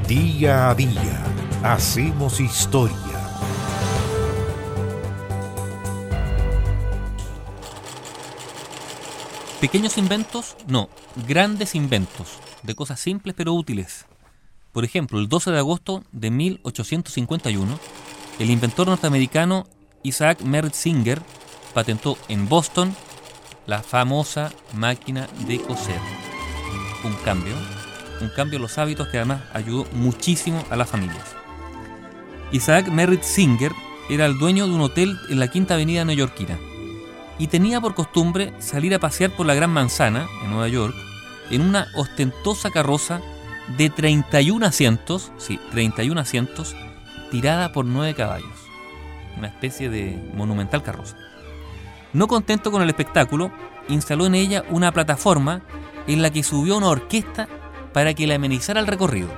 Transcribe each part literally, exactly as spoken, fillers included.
Día a día hacemos historia. Pequeños inventos, no, grandes inventos, de cosas simples pero útiles. Por ejemplo, el doce de agosto de mil ochocientos cincuenta y uno, el inventor norteamericano Isaac Merritt Singer patentó en Boston la famosa máquina de coser. Un cambio, un cambio en los hábitos que además ayudó muchísimo a las familias. Isaac Merritt Singer era el dueño de un hotel en la Quinta Avenida neoyorquina y tenía por costumbre salir a pasear por la Gran Manzana, en Nueva York, en una ostentosa carroza de treinta y un asientos, sí, treinta y un asientos, tirada por nueve caballos. Una especie de monumental carroza. No contento con el espectáculo, instaló en ella una plataforma en la que subió una orquesta para que le amenizara el recorrido.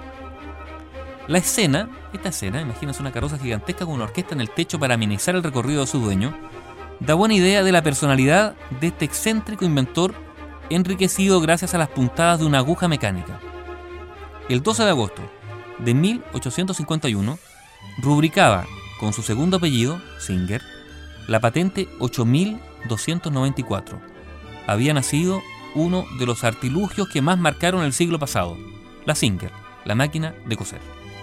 La escena, esta escena, imagínense una carroza gigantesca con una orquesta en el techo para amenizar el recorrido de su dueño, da buena idea de la personalidad de este excéntrico inventor, enriquecido gracias a las puntadas de una aguja mecánica. El doce de agosto de mil ochocientos cincuenta y uno rubricaba con su segundo apellido, Singer, la patente ocho mil doscientos noventa y cuatro. Había nacido uno de los artilugios que más marcaron el siglo pasado, la Singer, la máquina de coser.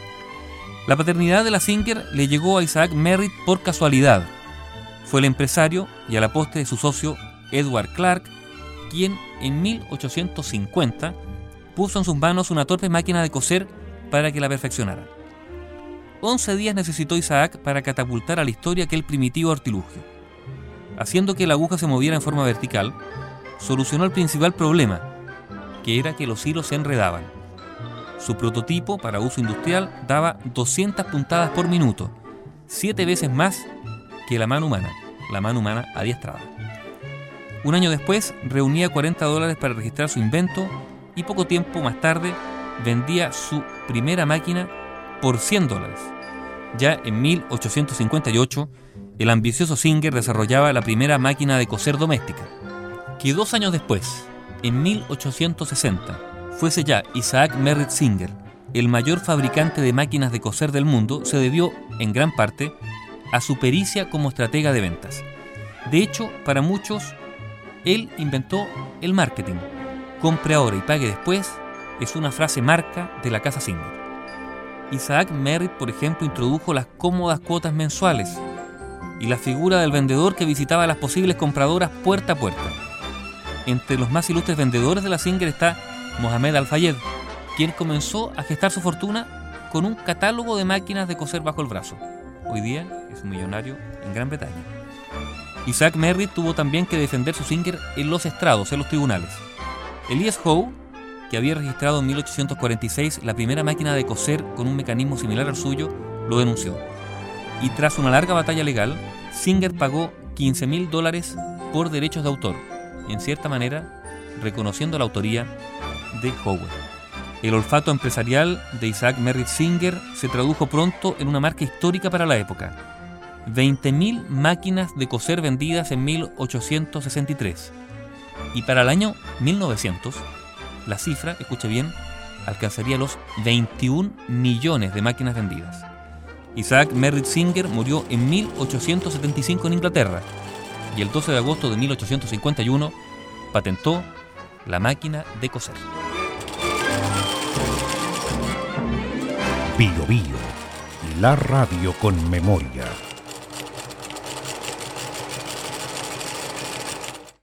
La paternidad de la Singer le llegó a Isaac Merritt por casualidad. Fue el empresario y a la postre su socio Edward Clark quien en mil ochocientos cincuenta puso en sus manos una torpe máquina de coser para que la perfeccionara. Once días necesitó Isaac para catapultar a la historia aquel primitivo artilugio. Haciendo que la aguja se moviera en forma vertical, solucionó el principal problema, que era que los hilos se enredaban. Su prototipo para uso industrial daba doscientas puntadas por minuto, siete veces más que la mano humana, la mano humana adiestrada. Un año después reunía cuarenta dólares para registrar su invento y poco tiempo más tarde vendía su primera máquina por cien dólares. Ya en mil ochocientos cincuenta y ocho, el ambicioso Singer desarrollaba la primera máquina de coser doméstica. Que dos años después, en mil ochocientos sesenta, fuese ya Isaac Merritt Singer el mayor fabricante de máquinas de coser del mundo se debió, en gran parte, a su pericia como estratega de ventas. De hecho, para muchos, él inventó el marketing. Compre ahora y pague después es una frase marca de la casa Singer. Isaac Merritt, por ejemplo, introdujo las cómodas cuotas mensuales y la figura del vendedor que visitaba a las posibles compradoras puerta a puerta. Entre los más ilustres vendedores de la Singer está Mohamed Al-Fayed, quien comenzó a gestar su fortuna con un catálogo de máquinas de coser bajo el brazo. Hoy día es un millonario en Gran Bretaña. Isaac Merritt tuvo también que defender su Singer en los estrados, en los tribunales. Elias Howe, que había registrado en mil ochocientos cuarenta y seis la primera máquina de coser con un mecanismo similar al suyo, lo denunció. Y tras una larga batalla legal, Singer pagó quince mil dólares por derechos de autor, en cierta manera reconociendo la autoría de Howe. El olfato empresarial de Isaac Merritt Singer se tradujo pronto en una marca histórica para la época. veinte mil máquinas de coser vendidas en mil ochocientos sesenta y tres. Y para el año mil novecientos, la cifra, escuche bien, alcanzaría los veintiún millones de máquinas vendidas. Isaac Merritt Singer murió en mil ochocientos setenta y cinco en Inglaterra y el doce de agosto de mil ochocientos cincuenta y uno patentó la máquina de coser. Bio Bio, la radio con memoria.